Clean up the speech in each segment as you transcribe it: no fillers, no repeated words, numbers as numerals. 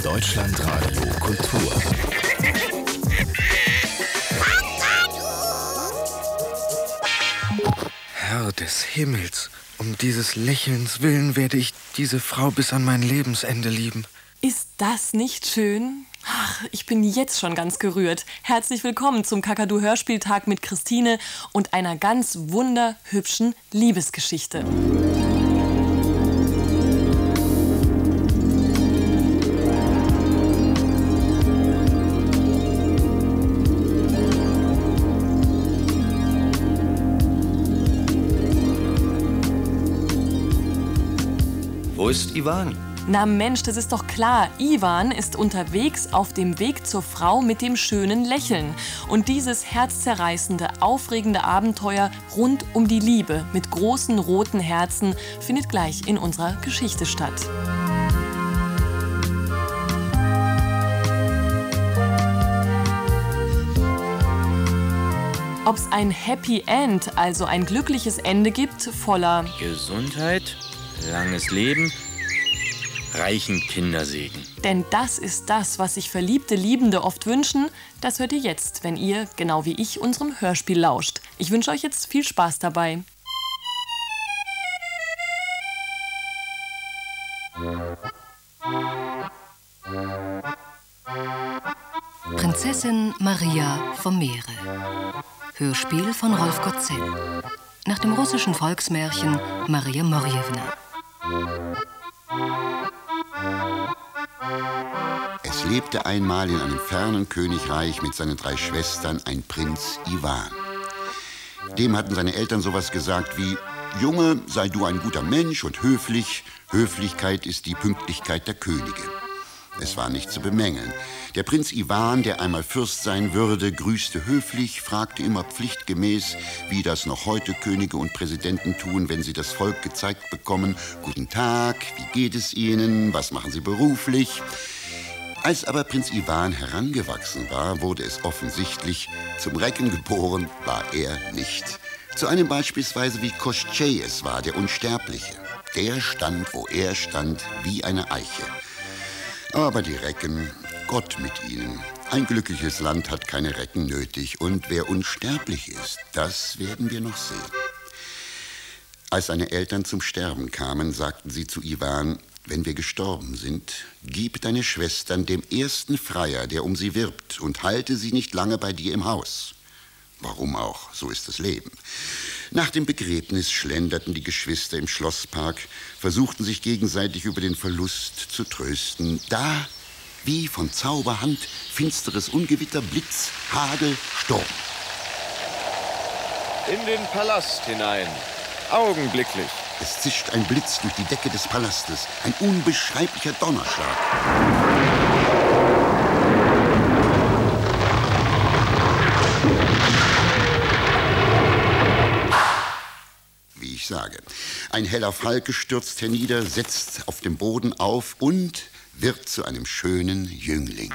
Deutschlandradio Kultur. Herr des Himmels, um dieses Lächelns willen werde ich diese Frau bis an mein Lebensende lieben. Ist das nicht schön? Ach, ich bin jetzt schon ganz gerührt. Herzlich willkommen zum Kakadu-Hörspieltag mit Christine und einer ganz wunderhübschen Liebesgeschichte. Wo ist Iwan? Na Mensch, das ist doch klar. Iwan ist unterwegs auf dem Weg zur Frau mit dem schönen Lächeln. Und dieses herzzerreißende, aufregende Abenteuer rund um die Liebe mit großen roten Herzen findet gleich in unserer Geschichte statt. Ob es ein Happy End, also ein glückliches Ende gibt, voller Gesundheit, langes Leben, reichen Kindersegen. Denn das ist das, was sich verliebte Liebende oft wünschen. Das hört ihr jetzt, wenn ihr, genau wie ich, unserem Hörspiel lauscht. Ich wünsche euch jetzt viel Spaß dabei. Prinzessin Maria vom Meere. Hörspiel von Rolf Gotzel. Nach dem russischen Volksmärchen Maria Morjewna. Es lebte einmal in einem fernen Königreich mit seinen 3 Schwestern ein Prinz Iwan. Dem hatten seine Eltern sowas gesagt wie: Junge, sei du ein guter Mensch und höflich. Höflichkeit ist die Pünktlichkeit der Könige. Es war nicht zu bemängeln. Der Prinz Iwan, der einmal Fürst sein würde, grüßte höflich, fragte immer pflichtgemäß, wie das noch heute Könige und Präsidenten tun, wenn sie das Volk gezeigt bekommen: Guten Tag, wie geht es Ihnen, was machen Sie beruflich? Als aber Prinz Iwan herangewachsen war, wurde es offensichtlich, zum Recken geboren war er nicht. Zu einem beispielsweise wie Koschei es war, der Unsterbliche. Der stand, wo er stand, wie eine Eiche. Aber die Recken, Gott mit ihnen. Ein glückliches Land hat keine Recken nötig. Und wer unsterblich ist, das werden wir noch sehen. Als seine Eltern zum Sterben kamen, sagten sie zu Iwan: Wenn wir gestorben sind, gib deine Schwestern dem ersten Freier, der um sie wirbt, und halte sie nicht lange bei dir im Haus. Warum auch, so ist das Leben. Nach dem Begräbnis schlenderten die Geschwister im Schlosspark, versuchten sich gegenseitig über den Verlust zu trösten. Da, wie von Zauberhand, finsteres Ungewitter, Blitz, Hagel, Sturm. In den Palast hinein. Augenblicklich. Es zischt ein Blitz durch die Decke des Palastes, ein unbeschreiblicher Donnerschlag. Wie ich sage, ein heller Falke stürzt hernieder, setzt auf dem Boden auf und wird zu einem schönen Jüngling.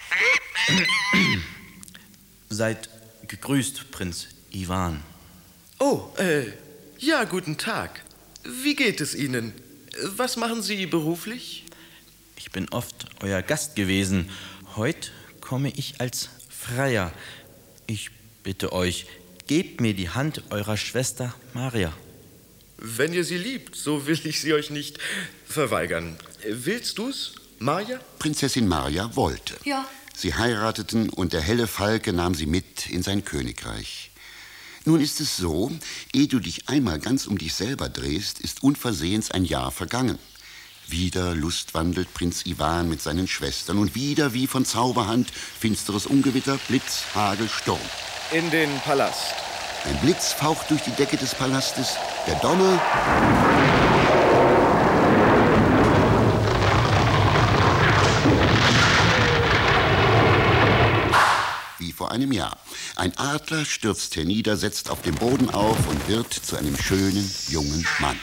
Seid gegrüßt, Prinz Iwan. Oh, ja, guten Tag. Wie geht es Ihnen? Was machen Sie beruflich? Ich bin oft euer Gast gewesen. Heute komme ich als Freier. Ich bitte euch, gebt mir die Hand eurer Schwester Maria. Wenn ihr sie liebt, so will ich sie euch nicht verweigern. Willst du's, Maja? Prinzessin Maria wollte. Ja. Sie heirateten und der helle Falke nahm sie mit in sein Königreich. Nun ist es so, ehe du dich einmal ganz um dich selber drehst, ist unversehens ein Jahr vergangen. Wieder lustwandelt Prinz Iwan mit seinen Schwestern und wieder wie von Zauberhand finsteres Ungewitter, Blitz, Hagel, Sturm. In den Palast. Ein Blitz faucht durch die Decke des Palastes, der Donner. Wie vor einem Jahr. Ein Adler stürzt hernieder, setzt auf dem Boden auf und wird zu einem schönen, jungen Mann.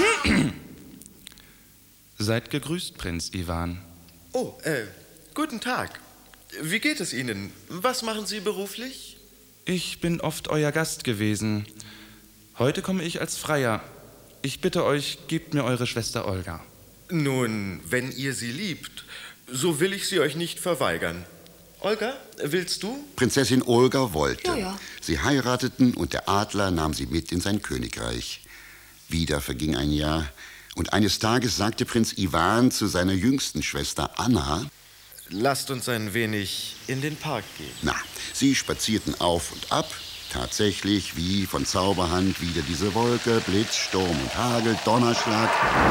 Seid gegrüßt, Prinz Iwan. Oh, guten Tag. Wie geht es Ihnen? Was machen Sie beruflich? Ich bin oft euer Gast gewesen. Heute komme ich als Freier. Ich bitte euch, gebt mir eure Schwester Olga. Nun, wenn ihr sie liebt, so will ich sie euch nicht verweigern. Olga, willst du? Prinzessin Olga wollte. Ja. Sie heirateten und der Adler nahm sie mit in sein Königreich. Wieder verging ein Jahr und eines Tages sagte Prinz Iwan zu seiner jüngsten Schwester Anna: Lasst uns ein wenig in den Park gehen. Na, sie spazierten auf und ab. Tatsächlich, wie von Zauberhand, wieder diese Wolke, Blitz, Sturm und Hagel, Donnerschlag.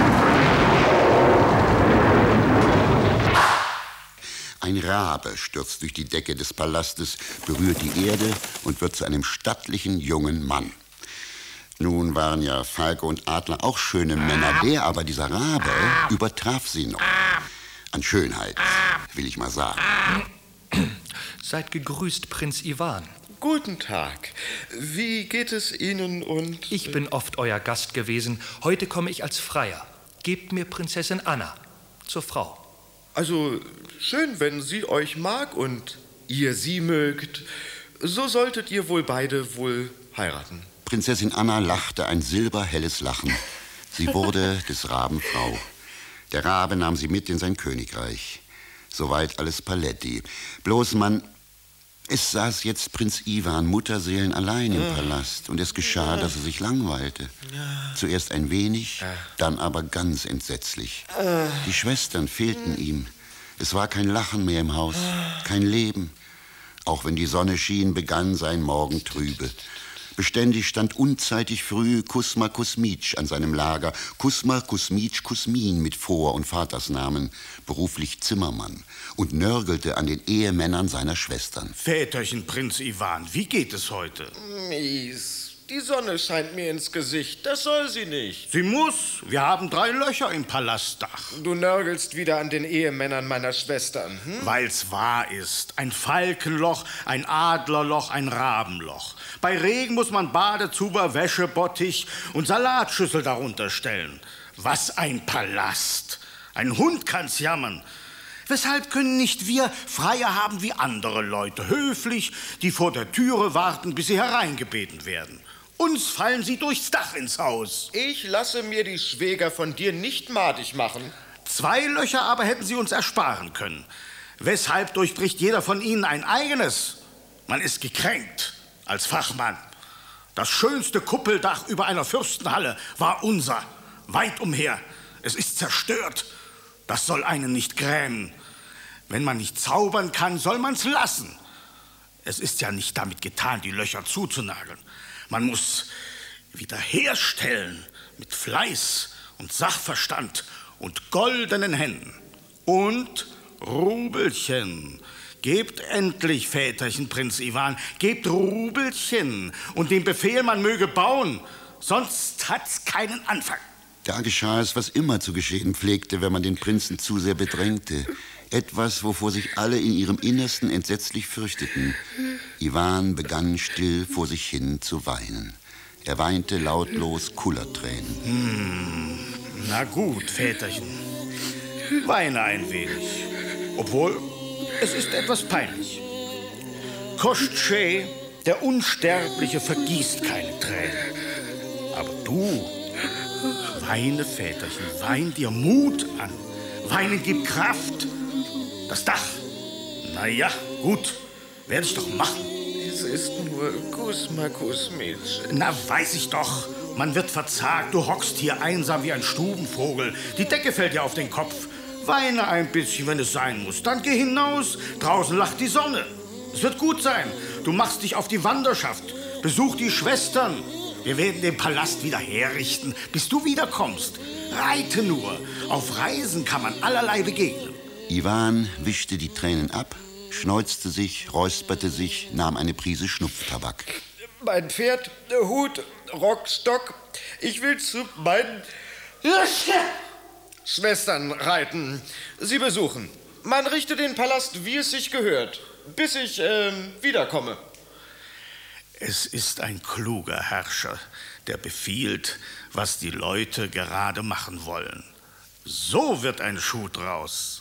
Ein Rabe stürzt durch die Decke des Palastes, berührt die Erde und wird zu einem stattlichen jungen Mann. Nun waren ja Falke und Adler auch schöne Männer, dieser Rabe übertraf sie noch. An Schönheit, will ich mal sagen. Seid gegrüßt, Prinz Iwan. Guten Tag. Wie geht es Ihnen und... Ich bin oft euer Gast gewesen. Heute komme ich als Freier. Gebt mir Prinzessin Anna zur Frau. Also, schön, wenn sie euch mag und ihr sie mögt. So solltet ihr wohl beide heiraten. Prinzessin Anna lachte ein silberhelles Lachen. Sie wurde des Raben Frau. Der Rabe nahm sie mit in sein Königreich. Soweit alles Paletti. Bloß es saß jetzt Prinz Iwan mutterseelen allein im Palast und es geschah, dass er sich langweilte. Zuerst ein wenig, dann aber ganz entsetzlich. Die Schwestern fehlten ihm. Es war kein Lachen mehr im Haus, kein Leben. Auch wenn die Sonne schien, begann sein Morgen trübe. Beständig stand unzeitig früh Kusma Kusmitsch an seinem Lager. Kusma Kusmitsch Kusmin mit Vor- und Vatersnamen, beruflich Zimmermann, und nörgelte an den Ehemännern seiner Schwestern. Väterchen Prinz Iwan, wie geht es heute? Mies. Die Sonne scheint mir ins Gesicht. Das soll sie nicht. Sie muss. Wir haben 3 Löcher im Palastdach. Du nörgelst wieder an den Ehemännern meiner Schwestern. Weil's wahr ist. Ein Falkenloch, ein Adlerloch, ein Rabenloch. Bei Regen muss man Badezuber, Wäschebottich und Salatschüssel darunter stellen. Was ein Palast. Ein Hund kann's jammern. Weshalb können nicht wir Freier haben wie andere Leute, höflich, die vor der Türe warten, bis sie hereingebeten werden? Uns fallen sie durchs Dach ins Haus. Ich lasse mir die Schwäger von dir nicht madig machen. 2 Löcher aber hätten sie uns ersparen können. Weshalb durchbricht jeder von ihnen ein eigenes? Man ist gekränkt als Fachmann. Das schönste Kuppeldach über einer Fürstenhalle war unser, weit umher. Es ist zerstört. Das soll einen nicht grämen. Wenn man nicht zaubern kann, soll man's lassen. Es ist ja nicht damit getan, die Löcher zuzunageln. Man muss wiederherstellen mit Fleiß und Sachverstand und goldenen Händen. Und Rubelchen. Gebt endlich, Väterchen Prinz Iwan, gebt Rubelchen und den Befehl, man möge bauen, sonst hat's keinen Anfang. Da geschah es, was immer zu geschehen pflegte, wenn man den Prinzen zu sehr bedrängte. Etwas, wovor sich alle in ihrem Innersten entsetzlich fürchteten. Iwan begann still vor sich hin zu weinen. Er weinte lautlos Kullertränen. Na gut, Väterchen. Weine ein wenig. Obwohl, es ist etwas peinlich. Koschtsche, der Unsterbliche, vergießt keine Tränen. Aber du, weine, Väterchen, wein dir Mut an. Weinen gibt Kraft. Das Dach. Na ja, gut, werde ich doch machen. Es ist nur Kusma Kusmitsch. Na, weiß ich doch. Man wird verzagt. Du hockst hier einsam wie ein Stubenvogel. Die Decke fällt dir auf den Kopf. Weine ein bisschen, wenn es sein muss. Dann geh hinaus. Draußen lacht die Sonne. Es wird gut sein. Du machst dich auf die Wanderschaft. Besuch die Schwestern. Wir werden den Palast wieder herrichten, bis du wiederkommst. Reite nur. Auf Reisen kann man allerlei begegnen. Iwan wischte die Tränen ab, schneuzte sich, räusperte sich, nahm eine Prise Schnupftabak. Mein Pferd, Hut, Rock, Stock. Ich will zu meinen Schwestern reiten, sie besuchen. Man richte den Palast, wie es sich gehört, bis ich wiederkomme. Es ist ein kluger Herrscher, der befiehlt, was die Leute gerade machen wollen. So wird ein Schuh draus.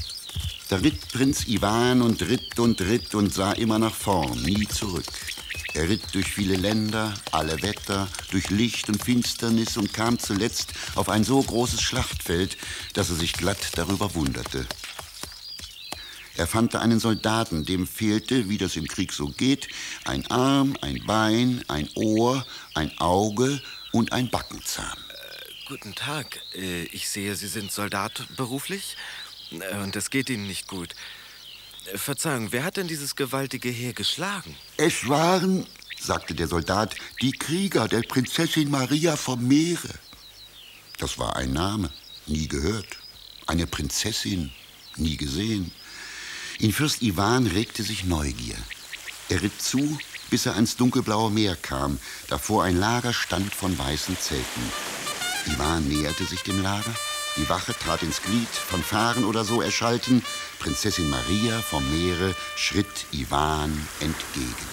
Da ritt Prinz Iwan und ritt und sah immer nach vorn, nie zurück. Er ritt durch viele Länder, alle Wetter, durch Licht und Finsternis und kam zuletzt auf ein so großes Schlachtfeld, dass er sich glatt darüber wunderte. Er fand da einen Soldaten, dem fehlte, wie das im Krieg so geht, ein Arm, ein Bein, ein Ohr, ein Auge und ein Backenzahn. Guten Tag. Ich sehe, Sie sind Soldat beruflich und es geht Ihnen nicht gut. Verzeihung, wer hat denn dieses gewaltige Heer geschlagen? Es waren, sagte der Soldat, die Krieger der Prinzessin Maria vom Meere. Das war ein Name, nie gehört. Eine Prinzessin, nie gesehen. In Fürst Iwan regte sich Neugier. Er ritt zu, bis er ans dunkelblaue Meer kam, davor ein Lager stand von weißen Zelten. Iwan näherte sich dem Lager, die Wache trat ins Glied, Fanfaren oder so erschallten. Prinzessin Maria vom Meere schritt Iwan entgegen.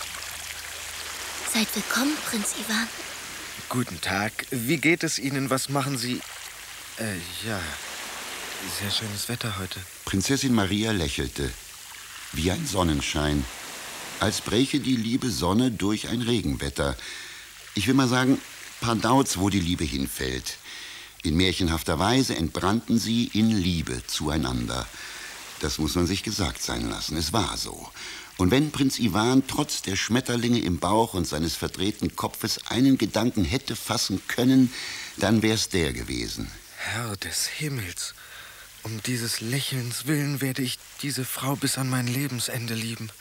Seid willkommen, Prinz Iwan. Guten Tag. Wie geht es Ihnen? Was machen Sie? Ja, sehr schönes Wetter heute. Prinzessin Maria lächelte, wie ein Sonnenschein, als bräche die liebe Sonne durch ein Regenwetter. Ich will mal sagen, Pardauz, wo die Liebe hinfällt. In märchenhafter Weise entbrannten sie in Liebe zueinander. Das muss man sich gesagt sein lassen, es war so. Und wenn Prinz Iwan trotz der Schmetterlinge im Bauch und seines verdrehten Kopfes einen Gedanken hätte fassen können, dann wär's der gewesen. Herr des Himmels, um dieses Lächelns willen werde ich diese Frau bis an mein Lebensende lieben.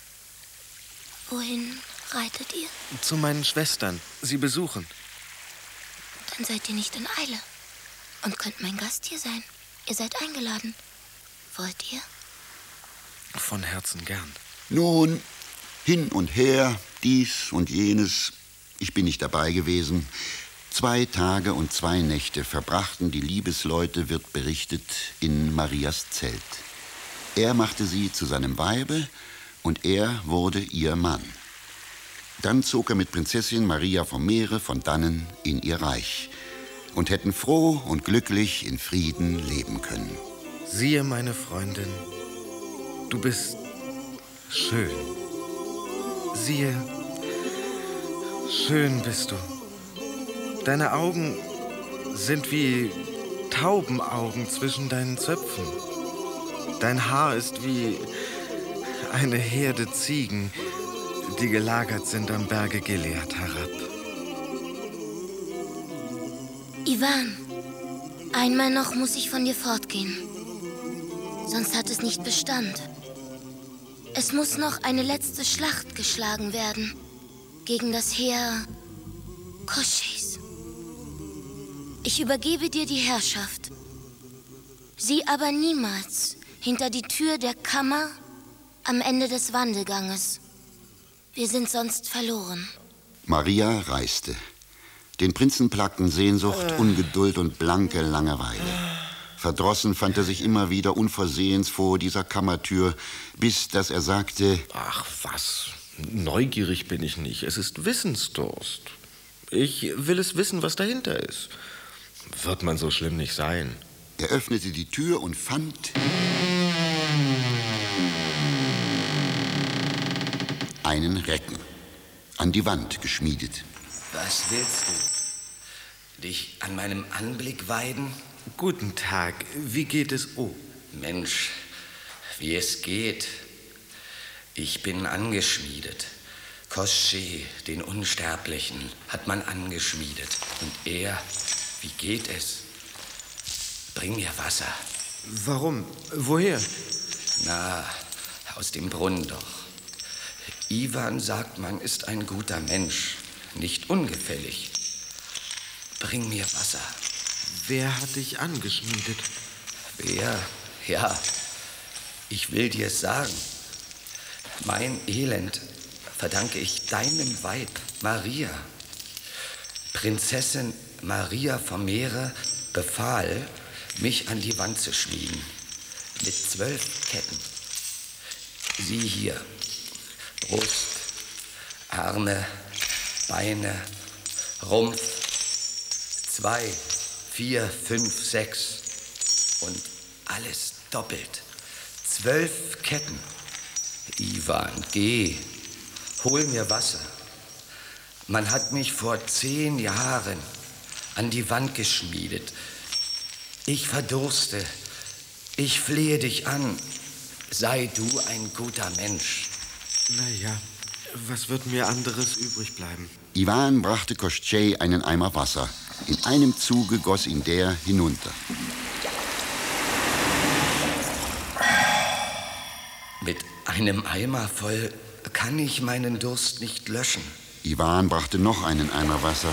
Wohin reitet ihr? Zu meinen Schwestern, sie besuchen. Dann seid ihr nicht in Eile und könnt mein Gast hier sein. Ihr seid eingeladen. Wollt ihr? Von Herzen gern. Nun, hin und her, dies und jenes. Ich bin nicht dabei gewesen. 2 Tage und 2 Nächte verbrachten die Liebesleute, wird berichtet, in Marias Zelt. Er machte sie zu seinem Weibe und er wurde ihr Mann. Dann zog er mit Prinzessin Maria vom Meere von dannen in ihr Reich und hätten froh und glücklich in Frieden leben können. Siehe, meine Freundin, du bist schön. Siehe, schön bist du. Deine Augen sind wie Taubenaugen zwischen deinen Zöpfen. Dein Haar ist wie eine Herde Ziegen, die gelagert sind am Berge Gilead herab. Iwan, einmal noch muss ich von dir fortgehen. Sonst hat es nicht Bestand. Es muss noch eine letzte Schlacht geschlagen werden gegen das Heer Koschis. Ich übergebe dir die Herrschaft. Sieh aber niemals hinter die Tür der Kammer am Ende des Wandelganges. Wir sind sonst verloren. Maria reiste. Den Prinzen plagten Sehnsucht, Ungeduld und blanke Langeweile. Verdrossen fand er sich immer wieder unversehens vor dieser Kammertür, bis dass er sagte: Ach was, neugierig bin ich nicht. Es ist Wissensdurst. Ich will es wissen, was dahinter ist. Wird man so schlimm nicht sein. Er öffnete die Tür und fand einen Recken, an die Wand geschmiedet. Was willst du? Dich an meinem Anblick weiden? Guten Tag, wie geht es? Oh. Mensch, wie es geht. Ich bin angeschmiedet. Koschi, den Unsterblichen, hat man angeschmiedet. Und er, wie geht es? Bring mir Wasser. Warum? Woher? Na, aus dem Brunnen doch. Iwan sagt, man ist ein guter Mensch, nicht ungefällig. Bring mir Wasser. Wer hat dich angeschmiedet? Wer? Ja, ich will dir sagen. Mein Elend verdanke ich deinem Weib, Maria. Prinzessin Maria vom Meere befahl, mich an die Wand zu schmieden. Mit 12 Ketten. Sieh hier. Brust, Arme, Beine, Rumpf. 2, 4, 5, 6. Und alles doppelt. 12 Ketten. Iwan, geh. Hol mir Wasser. Man hat mich vor 10 Jahren an die Wand geschmiedet. Ich verdurste. Ich flehe dich an. Sei du ein guter Mensch. Naja, was wird mir anderes übrig bleiben? Iwan brachte Koschei einen Eimer Wasser. In einem Zuge goss ihn der hinunter. Mit einem Eimer voll kann ich meinen Durst nicht löschen. Iwan brachte noch einen Eimer Wasser.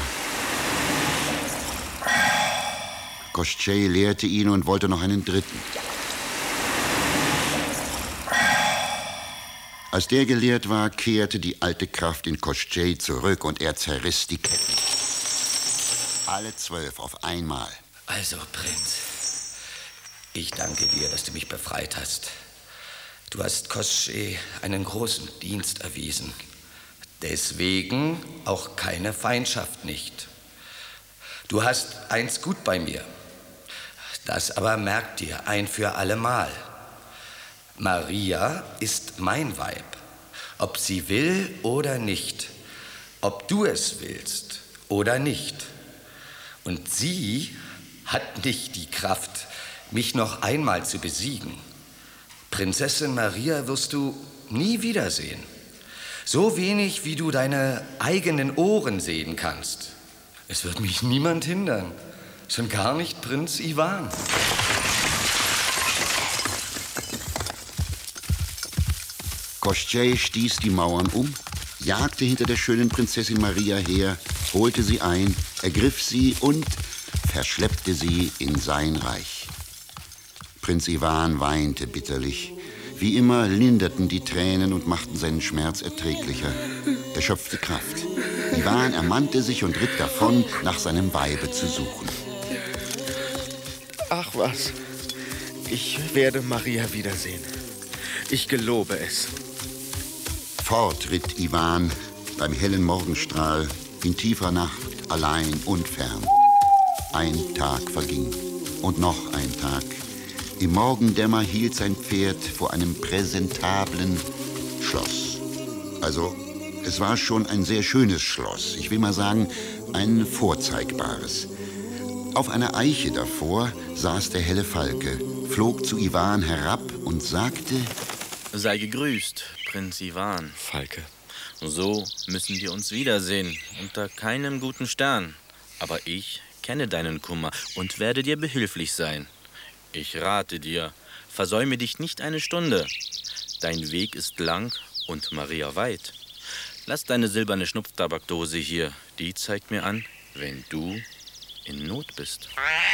Koschei leerte ihn und wollte noch einen dritten. Als der geleert war, kehrte die alte Kraft in Koschei zurück und er zerriss die Ketten. Alle 12 auf einmal. Also, Prinz, ich danke dir, dass du mich befreit hast. Du hast Koschei einen großen Dienst erwiesen. Deswegen auch keine Feindschaft nicht. Du hast eins gut bei mir. Das aber merkt dir ein für allemal. Maria ist mein Weib, ob sie will oder nicht, ob du es willst oder nicht. Und sie hat nicht die Kraft, mich noch einmal zu besiegen. Prinzessin Maria wirst du nie wiedersehen. So wenig, wie du deine eigenen Ohren sehen kannst. Es wird mich niemand hindern, schon gar nicht Prinz Iwan. Koschei stieß die Mauern um, jagte hinter der schönen Prinzessin Maria her, holte sie ein, ergriff sie und verschleppte sie in sein Reich. Prinz Iwan weinte bitterlich. Wie immer linderten die Tränen und machten seinen Schmerz erträglicher. Er schöpfte Kraft. Iwan ermannte sich und ritt davon, nach seinem Weibe zu suchen. Ach was, ich werde Maria wiedersehen. Ich gelobe es. Fort ritt Iwan beim hellen Morgenstrahl, in tiefer Nacht, allein und fern. Ein Tag verging und noch ein Tag. Im Morgendämmer hielt sein Pferd vor einem präsentablen Schloss. Also, es war schon ein sehr schönes Schloss. Ich will mal sagen, ein vorzeigbares. Auf einer Eiche davor saß der helle Falke, flog zu Iwan herab und sagte: Sei gegrüßt, Prinz Iwan. Falke. So müssen wir uns wiedersehen, unter keinem guten Stern. Aber ich kenne deinen Kummer und werde dir behilflich sein. Ich rate dir, versäume dich nicht eine Stunde. Dein Weg ist lang und Maria weit. Lass deine silberne Schnupftabakdose hier, die zeigt mir an, wenn du in Not bist.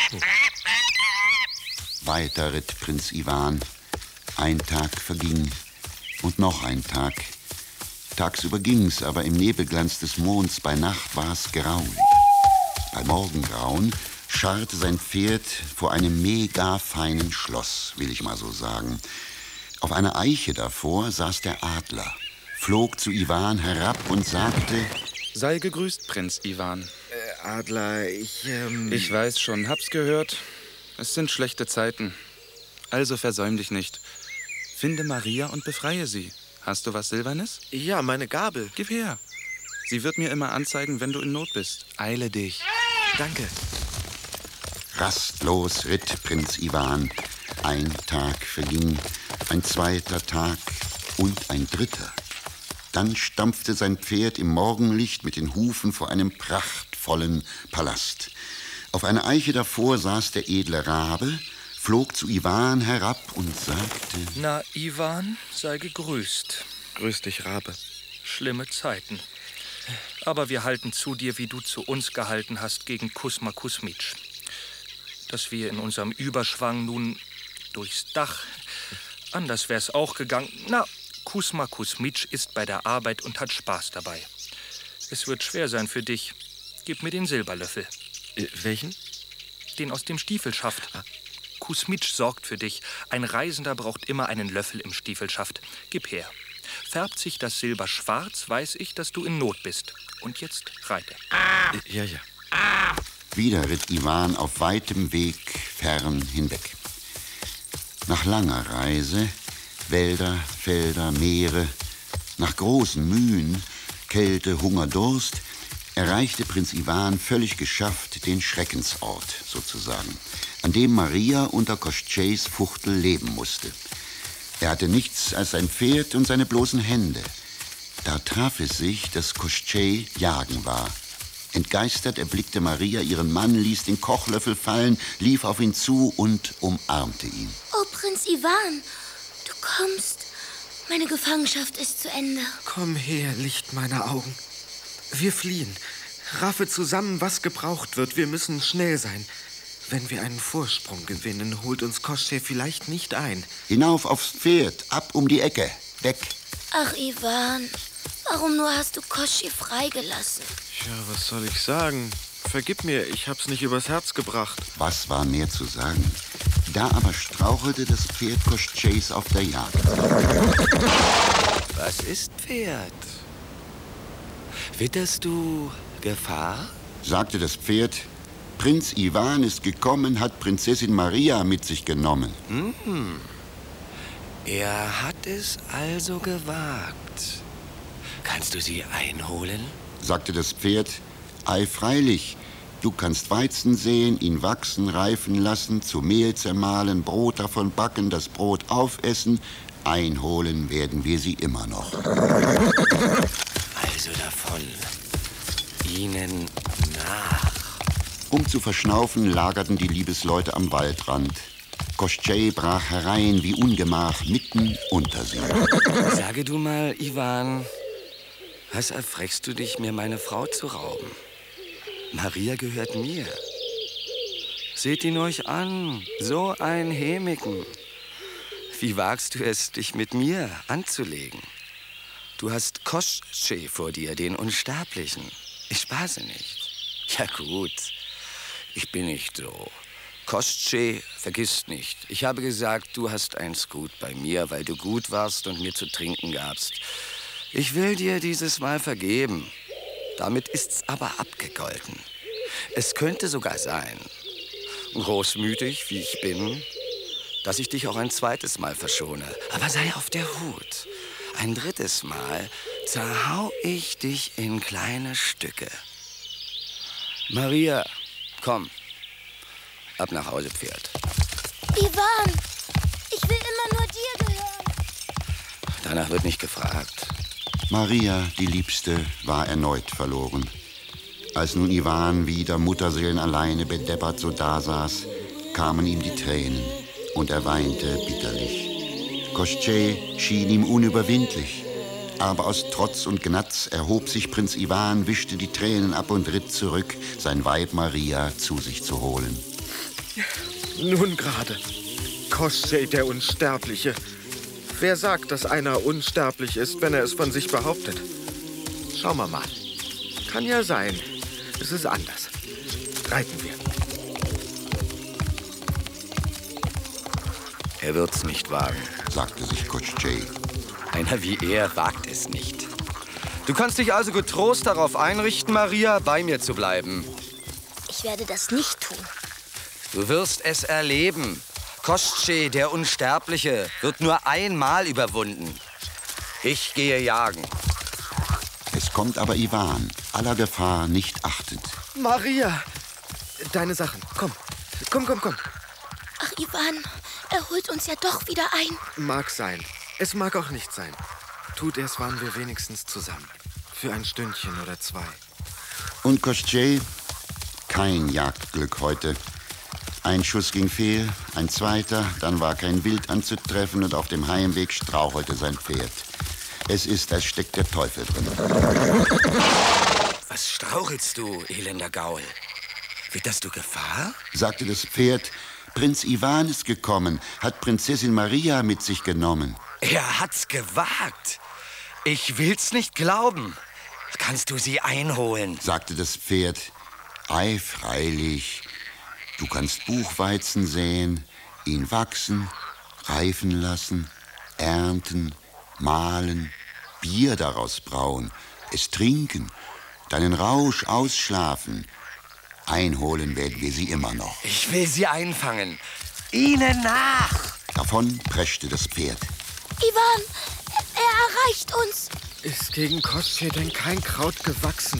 Weiter ritt Prinz Iwan. Ein Tag verging und noch ein Tag. Tagsüber ging's, aber im Nebelglanz des Monds bei Nacht war's grauen. Bei Morgengrauen scharrte sein Pferd vor einem mega feinen Schloss, will ich mal so sagen. Auf einer Eiche davor saß der Adler, flog zu Iwan herab und sagte: Sei gegrüßt, Prinz Iwan. Adler, Ich weiß schon, hab's gehört. Es sind schlechte Zeiten. Also versäum dich nicht. Finde Maria und befreie sie. Hast du was Silbernes? Ja, meine Gabel. Gib her. Sie wird mir immer anzeigen, wenn du in Not bist. Eile dich. Danke. Rastlos ritt Prinz Iwan. Ein Tag verging, ein zweiter Tag und ein dritter. Dann stampfte sein Pferd im Morgenlicht mit den Hufen vor einem prachtvollen Palast. Auf einer Eiche davor saß der edle Rabe, flog zu Iwan herab und sagte: Na, Iwan, sei gegrüßt. Grüß dich, Rabe. Schlimme Zeiten. Aber wir halten zu dir, wie du zu uns gehalten hast gegen Kusma Kusmitsch. Dass wir in unserem Überschwang nun durchs Dach. Anders wär's auch gegangen. Na, Kusma Kusmitsch ist bei der Arbeit und hat Spaß dabei. Es wird schwer sein für dich. Gib mir den Silberlöffel. Welchen? Den aus dem Stiefelschaft. Kusmitsch sorgt für dich. Ein Reisender braucht immer einen Löffel im Stiefelschaft. Gib her. Färbt sich das Silber schwarz, weiß ich, dass du in Not bist. Und jetzt reite. Ja. Wieder ritt Iwan auf weitem Weg fern hinweg. Nach langer Reise, Wälder, Felder, Meere, Nach großen Mühen, Kälte, Hunger, Durst, erreichte Prinz Iwan völlig geschafft den Schreckensort sozusagen, an dem Maria unter Koschtschays Fuchtel leben musste. Er hatte nichts als sein Pferd und seine bloßen Hände. Da traf es sich, dass Koschtscha jagen war. Entgeistert erblickte Maria ihren Mann, ließ den Kochlöffel fallen, lief auf ihn zu und umarmte ihn. Oh, Prinz Iwan, du kommst. Meine Gefangenschaft ist zu Ende. Komm her, Licht meiner Augen. Wir fliehen. Raffe zusammen, was gebraucht wird. Wir müssen schnell sein. Wenn wir einen Vorsprung gewinnen, holt uns Koschtscha vielleicht nicht ein. Hinauf aufs Pferd, ab um die Ecke, weg. Ach, Iwan, warum nur hast du Koschtscha freigelassen? Ja, was soll ich sagen? Vergib mir, ich hab's nicht übers Herz gebracht. Was war mehr zu sagen? Da aber strauchelte das Pferd Koschtschais auf der Jagd. Was ist, Pferd? Witterst du Gefahr? Sagte das Pferd. Prinz Iwan ist gekommen, hat Prinzessin Maria mit sich genommen. Er hat es also gewagt. Kannst du sie einholen? Sagte das Pferd. Ei, freilich. Du kannst Weizen säen, ihn wachsen, reifen lassen, zu Mehl zermahlen, Brot davon backen, das Brot aufessen. Einholen werden wir sie immer noch. Also davon. Ihnen nach. Um zu verschnaufen, lagerten die Liebesleute am Waldrand. Koschtscha brach herein wie Ungemach mitten unter sie. Sage du mal, Iwan, was erfrechst du dich, mir meine Frau zu rauben? Maria gehört mir. Seht ihn euch an, so ein Hämiken. Wie wagst du es, dich mit mir anzulegen? Du hast Koschtscha vor dir, den Unsterblichen. Ich spaße nicht. Ja gut, ich bin nicht so. Koschtscha vergisst nicht. Ich habe gesagt, du hast eins gut bei mir, weil du gut warst und mir zu trinken gabst. Ich will dir dieses Mal vergeben. Damit ist's aber abgegolten. Es könnte sogar sein, großmütig wie ich bin, dass ich dich auch ein zweites Mal verschone. Aber sei auf der Hut. Ein drittes Mal zerhau ich dich in kleine Stücke. Maria, komm. Ab nach Hause, Pferd. Iwan, ich will immer nur dir gehören. Danach wird nicht gefragt. Maria, die Liebste, war erneut verloren. Als nun Iwan wieder mutterseelenalleine bedeppert so dasaß, kamen ihm die Tränen und er weinte bitterlich. Koschtscha schien ihm unüberwindlich. Aber aus Trotz und Gnatz erhob sich Prinz Iwan, wischte die Tränen ab und ritt zurück, sein Weib Maria zu sich zu holen. Nun gerade. Koschtscha, der Unsterbliche. Wer sagt, dass einer unsterblich ist, wenn er es von sich behauptet? Schauen wir mal. Kann ja sein. Es ist anders. Reiten wir. Er wird's nicht wagen, sagte sich Koschtscha. Einer wie er wagt es nicht. Du kannst dich also getrost darauf einrichten, Maria, bei mir zu bleiben. Ich werde das nicht tun. Du wirst es erleben. Koschtscha, der Unsterbliche, wird nur einmal überwunden. Ich gehe jagen. Es kommt aber Iwan, aller Gefahr nicht achtend. Maria! Deine Sachen. Komm. Komm. Ach, Iwan, er holt uns ja doch wieder ein. Mag sein. Es mag auch nicht sein. Tut er's, waren wir wenigstens zusammen. Für ein Stündchen oder zwei. Und Koschtscha? Kein Jagdglück heute. Ein Schuss ging fehl, ein zweiter, dann war kein Wild anzutreffen und auf dem Heimweg strauchelte sein Pferd. Es ist, als steckt der Teufel drin. Was strauchelst du, elender Gaul? Witterst du Gefahr? Sagte das Pferd. Prinz Iwan ist gekommen, hat Prinzessin Maria mit sich genommen. Er hat's gewagt. Ich will's nicht glauben. Kannst du sie einholen? Sagte das Pferd. Ei, freilich. Du kannst Buchweizen säen, ihn wachsen, reifen lassen, ernten, mahlen, Bier daraus brauen, es trinken, deinen Rausch ausschlafen. Einholen werden wir sie immer noch. Ich will sie einfangen. Ihnen nach! Davon preschte das Pferd. Iwan, er erreicht uns. Ist gegen Koschei denn kein Kraut gewachsen?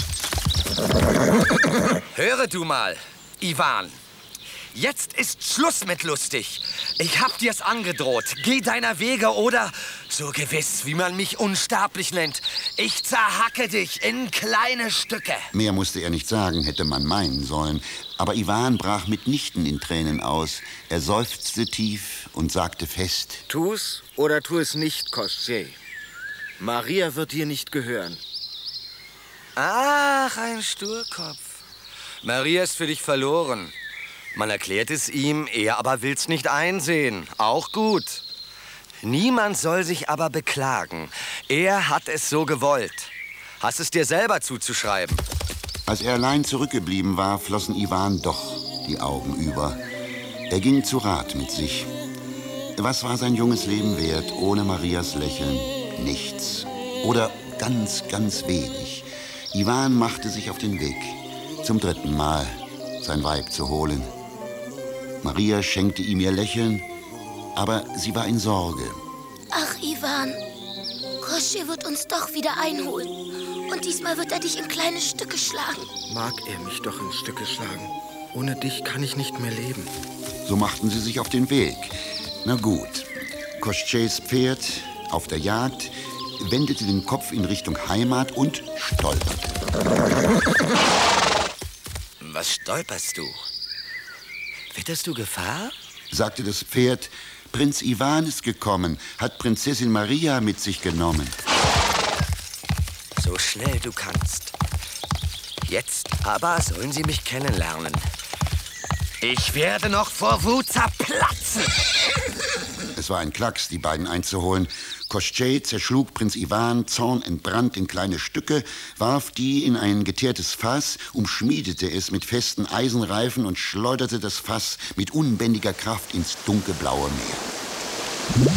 Höre du mal, Iwan. Jetzt ist Schluss mit lustig. Ich hab dir's angedroht. Geh deiner Wege oder, so gewiss, wie man mich unsterblich nennt, ich zerhacke dich in kleine Stücke. Mehr musste er nicht sagen, hätte man meinen sollen. Aber Iwan brach mitnichten in Tränen aus. Er seufzte tief und sagte fest: Tu's oder tu es nicht, Koschei. Maria wird dir nicht gehören. Ach, ein Sturkopf. Maria ist für dich verloren. Man erklärt es ihm, er aber will's nicht einsehen. Auch gut. Niemand soll sich aber beklagen. Er hat es so gewollt. Hast es dir selber zuzuschreiben. Als er allein zurückgeblieben war, flossen Iwan doch die Augen über. Er ging zu Rat mit sich. Was war sein junges Leben wert ohne Marias Lächeln? Nichts. Oder ganz, ganz wenig. Iwan machte sich auf den Weg, zum 3. Mal sein Weib zu holen. Maria schenkte ihm ihr Lächeln, aber sie war in Sorge. Ach, Iwan, Koschei wird uns doch wieder einholen. Und diesmal wird er dich in kleine Stücke schlagen. Mag er mich doch in Stücke schlagen. Ohne dich kann ich nicht mehr leben. So machten sie sich auf den Weg. Na gut, Koscheis Pferd auf der Jagd wendete den Kopf in Richtung Heimat und stolperte. Was stolperst du? Witterst du Gefahr? Sagte das Pferd. Prinz Iwan ist gekommen, hat Prinzessin Maria mit sich genommen. So schnell du kannst. Jetzt aber sollen sie mich kennenlernen. Ich werde noch vor Wut zerplatzen. Es war ein Klacks, die beiden einzuholen. Koschei zerschlug Prinz Iwan zornentbrannt in kleine Stücke, warf die in ein geteertes Fass, umschmiedete es mit festen Eisenreifen und schleuderte das Fass mit unbändiger Kraft ins dunkelblaue Meer.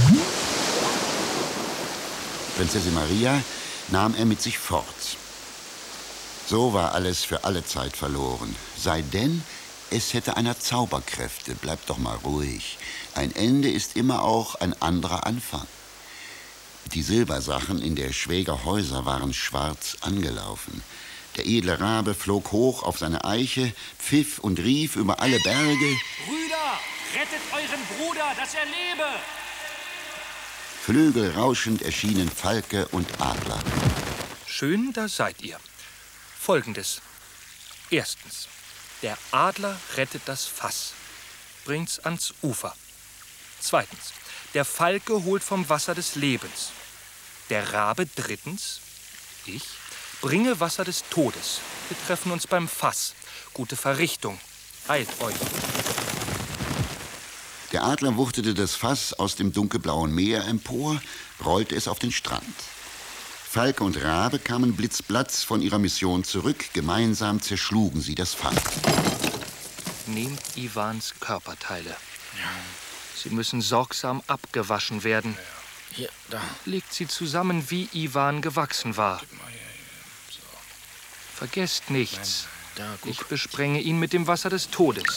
Prinzessin Maria nahm er mit sich fort. So war alles für alle Zeit verloren. Sei denn, es hätte einer Zauberkräfte. Bleib doch mal ruhig. Ein Ende ist immer auch ein anderer Anfang. Die Silbersachen in der Schwäger Häuser waren schwarz angelaufen. Der edle Rabe flog hoch auf seine Eiche, pfiff und rief über alle Berge: Brüder, rettet euren Bruder, dass er lebe! Flügelrauschend erschienen Falke und Adler. Schön, da seid ihr. Folgendes. Erstens. Der Adler rettet das Fass, bringt's ans Ufer. Zweitens. Der Falke holt vom Wasser des Lebens. Der Rabe drittens, ich, bringe Wasser des Todes. Wir treffen uns beim Fass. Gute Verrichtung. Eilt euch. Der Adler wuchtete das Fass aus dem dunkelblauen Meer empor, rollte es auf den Strand. Falke und Rabe kamen blitzblatz von ihrer Mission zurück. Gemeinsam zerschlugen sie das Fass. Nehmt Iwans Körperteile. Sie müssen sorgsam abgewaschen werden. Hier, da. Legt sie zusammen, wie Iwan gewachsen war. Vergesst nichts. Ich besprenge ihn mit dem Wasser des Todes.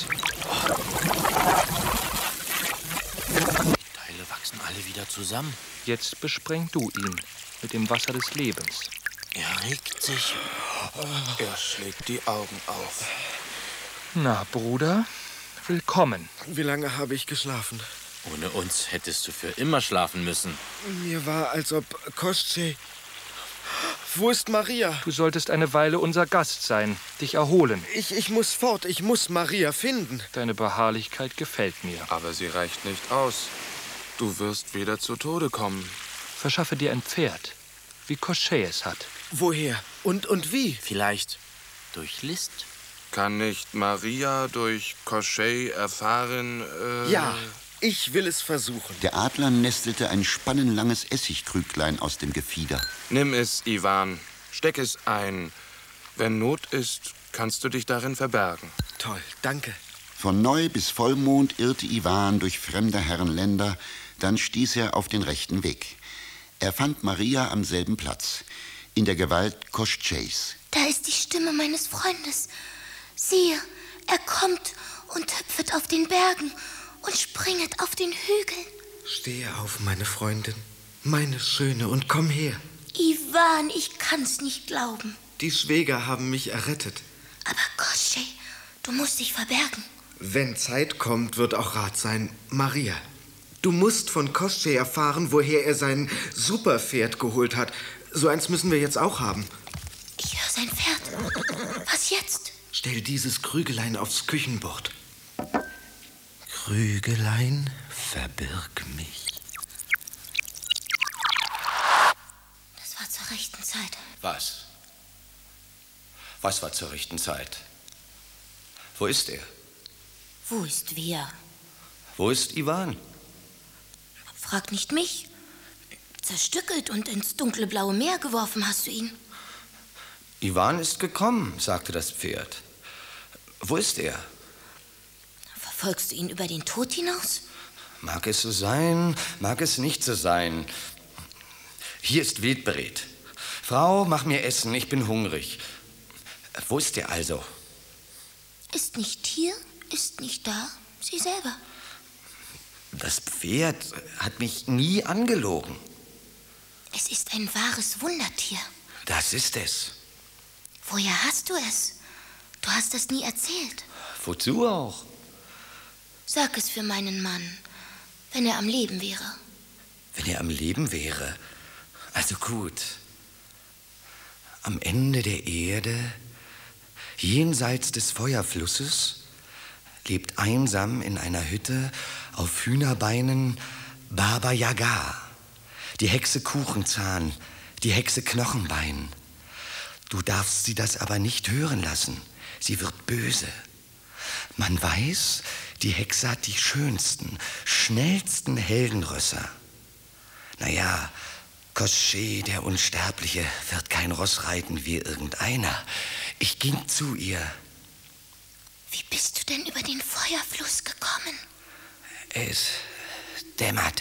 Die Teile wachsen alle wieder zusammen. Jetzt bespreng du ihn mit dem Wasser des Lebens. Er regt sich. Er schlägt die Augen auf. Na, Bruder, willkommen. Wie lange habe ich geschlafen? Ohne uns hättest du für immer schlafen müssen. Mir war, als ob Koschei... Wo ist Maria? Du solltest eine Weile unser Gast sein, dich erholen. Ich muss fort, ich muss Maria finden. Deine Beharrlichkeit gefällt mir. Aber sie reicht nicht aus. Du wirst wieder zu Tode kommen. Verschaffe dir ein Pferd, wie Koschei es hat. Woher? Und wie? Vielleicht durch List? Kann nicht Maria durch Koschei erfahren, Ja, ich will es versuchen. Der Adler nestelte ein spannenlanges Essigkrüglein aus dem Gefieder. Nimm es, Iwan. Steck es ein. Wenn Not ist, kannst du dich darin verbergen. Toll, danke. Von Neu bis Vollmond irrte Iwan durch fremder Herren Länder, dann stieß er auf den rechten Weg. Er fand Maria am selben Platz, in der Gewalt Koscheis. Da ist die Stimme meines Freundes. Siehe, er kommt und hüpfet auf den Bergen und springet auf den Hügeln. Stehe auf, meine Freundin, meine Schöne, und komm her. Iwan. Iwan, ich kann's nicht glauben. Die Schwäger haben mich errettet. Aber Koschei, du musst dich verbergen. Wenn Zeit kommt, wird auch Rat sein. Maria, du musst von Koschei erfahren, woher er sein Superpferd geholt hat. So eins müssen wir jetzt auch haben. Ich höre sein Pferd. Was jetzt? Stell dieses Krügelein aufs Küchenbord. Krügelein, verbirg mich. Das war zur rechten Zeit. Was? Was war zur rechten Zeit? Wo ist er? Wo ist wer? Wo ist Iwan? Frag nicht mich. Zerstückelt und ins dunkle blaue Meer geworfen hast du ihn. Iwan ist gekommen, sagte das Pferd. Wo ist er? Verfolgst du ihn über den Tod hinaus? Mag es so sein, mag es nicht so sein. Hier ist Wildbret. Frau, mach mir Essen, ich bin hungrig. Wo ist er also? Ist nicht hier, ist nicht da, sie selber. Das Pferd hat mich nie angelogen. Es ist ein wahres Wundertier. Das ist es. Woher hast du es? Du hast es nie erzählt. Wozu auch? Sag es für meinen Mann, wenn er am Leben wäre. Wenn er am Leben wäre? Also gut. Am Ende der Erde, jenseits des Feuerflusses, lebt einsam in einer Hütte auf Hühnerbeinen Baba Yaga, die Hexe Kuchenzahn, die Hexe Knochenbein. Du darfst sie das aber nicht hören lassen. Sie wird böse. Man weiß, die Hexe hat die schönsten, schnellsten Heldenrösser. Naja, Koschei, der Unsterbliche, wird kein Ross reiten wie irgendeiner. Ich ging zu ihr. Wie bist du denn über den Feuerfluss gekommen? Es dämmerte.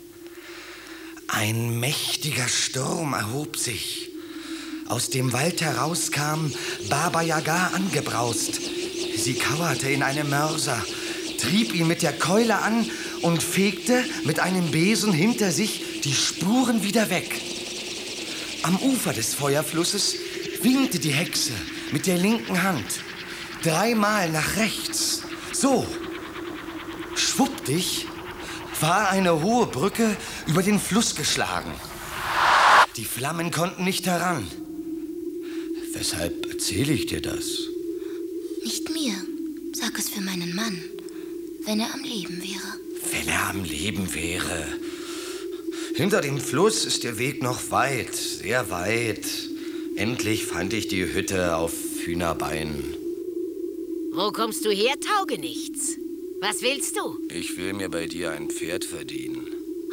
Ein mächtiger Sturm erhob sich. Aus dem Wald heraus kam Baba Yaga angebraust. Sie kauerte in einem Mörser, trieb ihn mit der Keule an und fegte mit einem Besen hinter sich die Spuren wieder weg. Am Ufer des Feuerflusses winkte die Hexe mit der linken Hand 3-mal nach rechts. So. Schwuppdig war eine hohe Brücke über den Fluss geschlagen. Die Flammen konnten nicht heran. Weshalb erzähle ich dir das? Nicht mir. Sag es für meinen Mann, wenn er am Leben wäre. Wenn er am Leben wäre. Hinter dem Fluss ist der Weg noch weit, sehr weit. Endlich fand ich die Hütte auf Hühnerbeinen. Wo kommst du her, Taugenichts? Was willst du? Ich will mir bei dir ein Pferd verdienen.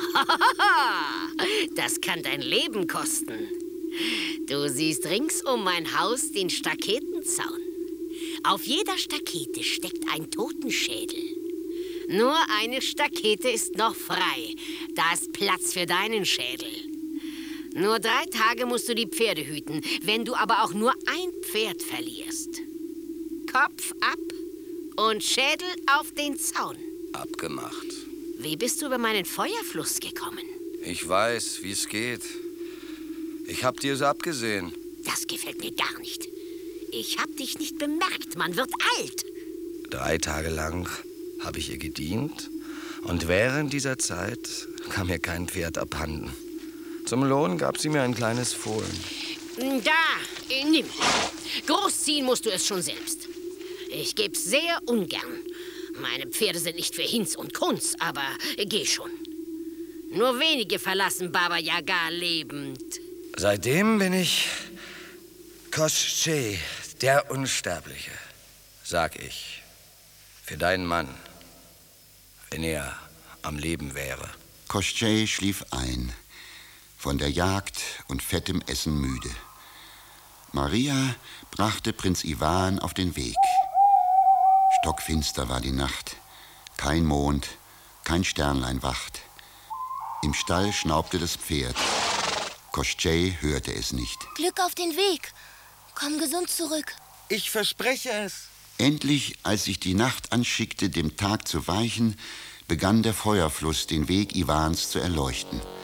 Das kann dein Leben kosten. Du siehst rings um mein Haus den Staketenzaun. Auf jeder Stakete steckt ein Totenschädel. Nur eine Stakete ist noch frei. Da ist Platz für deinen Schädel. Nur 3 Tage musst du die Pferde hüten, wenn du aber auch nur ein Pferd verlierst. Kopf ab und Schädel auf den Zaun. Abgemacht. Wie bist du über meinen Feuerfluss gekommen? Ich weiß, wie es geht. Ich hab dir so abgesehen. Das gefällt mir gar nicht. Ich hab dich nicht bemerkt, man wird alt. 3 Tage lang habe ich ihr gedient und während dieser Zeit kam mir kein Pferd abhanden. Zum Lohn gab sie mir ein kleines Fohlen. Da, nimm. Großziehen musst du es schon selbst. Ich geb's sehr ungern. Meine Pferde sind nicht für Hinz und Kunz, aber geh schon. Nur wenige verlassen Baba Yaga lebend. Seitdem bin ich Koschei, der Unsterbliche, sag ich. Für deinen Mann, wenn er am Leben wäre. Koschei schlief ein, von der Jagd und fettem Essen müde. Maria brachte Prinz Iwan auf den Weg. Stockfinster war die Nacht, kein Mond, kein Sternlein wacht. Im Stall schnaubte das Pferd. Koschei hörte es nicht. Glück auf den Weg. Komm gesund zurück. Ich verspreche es. Endlich, als sich die Nacht anschickte, dem Tag zu weichen, begann der Feuerfluss den Weg Iwans zu erleuchten.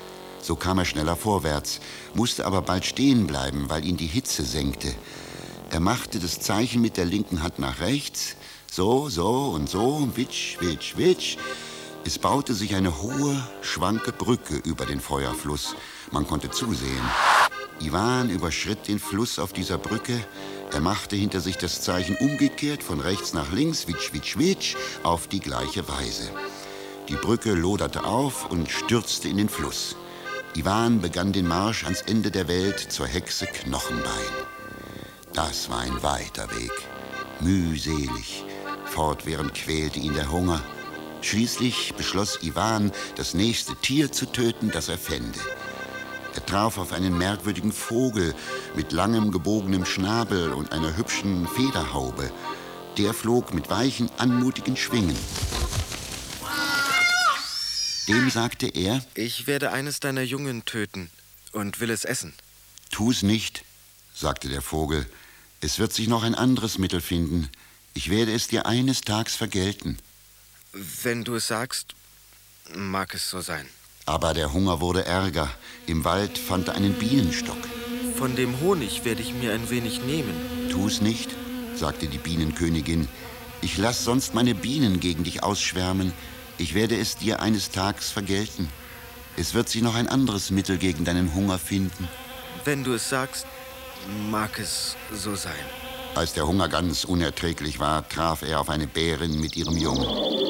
So kam er schneller vorwärts, musste aber bald stehen bleiben, weil ihn die Hitze senkte. Er machte das Zeichen mit der linken Hand nach rechts, so, so und so, witsch, witsch, witsch. Es baute sich eine hohe, schwanke Brücke über den Feuerfluss. Man konnte zusehen. Iwan überschritt den Fluss auf dieser Brücke. Er machte hinter sich das Zeichen umgekehrt, von rechts nach links, witsch, witsch, witsch, auf die gleiche Weise. Die Brücke loderte auf und stürzte in den Fluss. Iwan begann den Marsch ans Ende der Welt zur Hexe Knochenbein. Das war ein weiter Weg, mühselig. Fortwährend quälte ihn der Hunger. Schließlich beschloss Iwan, das nächste Tier zu töten, das er fände. Er traf auf einen merkwürdigen Vogel mit langem, gebogenem Schnabel und einer hübschen Federhaube. Der flog mit weichen, anmutigen Schwingen. Dem sagte er: Ich werde eines deiner Jungen töten und will es essen. Tu's nicht, sagte der Vogel. Es wird sich noch ein anderes Mittel finden. Ich werde es dir eines Tages vergelten. Wenn du es sagst, mag es so sein. Aber der Hunger wurde ärger. Im Wald fand er einen Bienenstock. Von dem Honig werde ich mir ein wenig nehmen. Tu's nicht, sagte die Bienenkönigin. Ich lass sonst meine Bienen gegen dich ausschwärmen. Ich werde es dir eines Tages vergelten. Es wird sich noch ein anderes Mittel gegen deinen Hunger finden. Wenn du es sagst, mag es so sein. Als der Hunger ganz unerträglich war, traf er auf eine Bärin mit ihrem Jungen.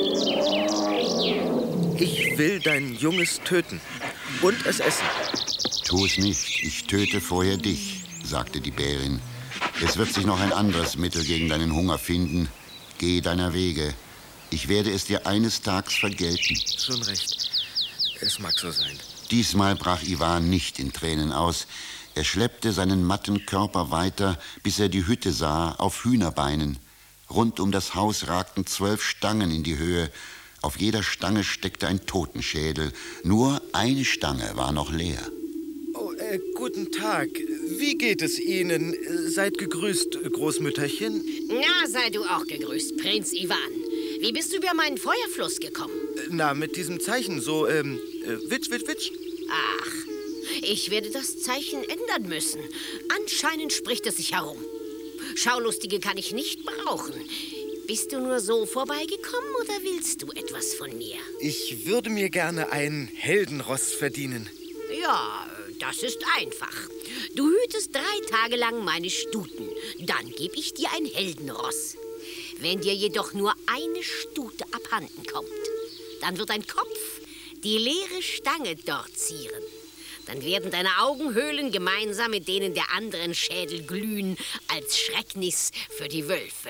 Ich will dein Junges töten und es essen. Tu es nicht, ich töte vorher dich, sagte die Bärin. Es wird sich noch ein anderes Mittel gegen deinen Hunger finden. Geh deiner Wege. Ich werde es dir eines Tages vergelten. Schon recht. Es mag so sein. Diesmal brach Iwan nicht in Tränen aus. Er schleppte seinen matten Körper weiter, bis er die Hütte sah, auf Hühnerbeinen. Rund um das Haus ragten 12 Stangen in die Höhe. Auf jeder Stange steckte ein Totenschädel. Nur eine Stange war noch leer. Oh, guten Tag. Wie geht es Ihnen? Seid gegrüßt, Großmütterchen. Na, sei du auch gegrüßt, Prinz Iwan. Wie bist du über meinen Feuerfluss gekommen? Na, mit diesem Zeichen, so, witsch, witsch, witsch. Ach, ich werde das Zeichen ändern müssen. Anscheinend spricht es sich herum. Schaulustige kann ich nicht brauchen. Bist du nur so vorbeigekommen oder willst du etwas von mir? Ich würde mir gerne ein Heldenross verdienen. Ja, das ist einfach. Du hütest 3 Tage lang meine Stuten. Dann gebe ich dir ein Heldenross. Wenn dir jedoch nur eine Stute abhanden kommt, dann wird dein Kopf die leere Stange dort zieren. Dann werden deine Augenhöhlen gemeinsam mit denen der anderen Schädel glühen als Schrecknis für die Wölfe.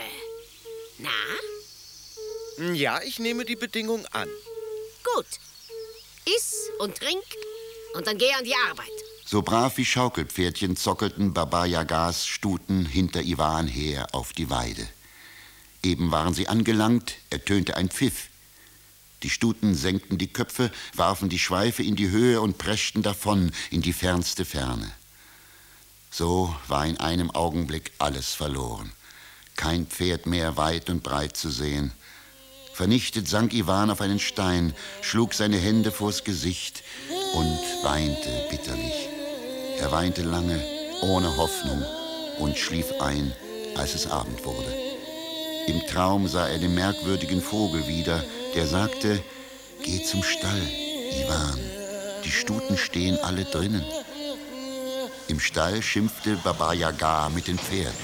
Na? Ja, ich nehme die Bedingung an. Gut. Iss und trink und dann geh an die Arbeit. So brav wie Schaukelpferdchen zockelten Baba Yagas Stuten hinter Iwan her auf die Weide. Eben waren sie angelangt, ertönte ein Pfiff. Die Stuten senkten die Köpfe, warfen die Schweife in die Höhe und preschten davon in die fernste Ferne. So war in einem Augenblick alles verloren. Kein Pferd mehr weit und breit zu sehen. Vernichtet sank Iwan auf einen Stein, schlug seine Hände vors Gesicht und weinte bitterlich. Er weinte lange, ohne Hoffnung, und schlief ein, als es Abend wurde. Im Traum sah er den merkwürdigen Vogel wieder, der sagte: Geh zum Stall, Iwan, die Stuten stehen alle drinnen. Im Stall schimpfte Baba Yaga mit den Pferden.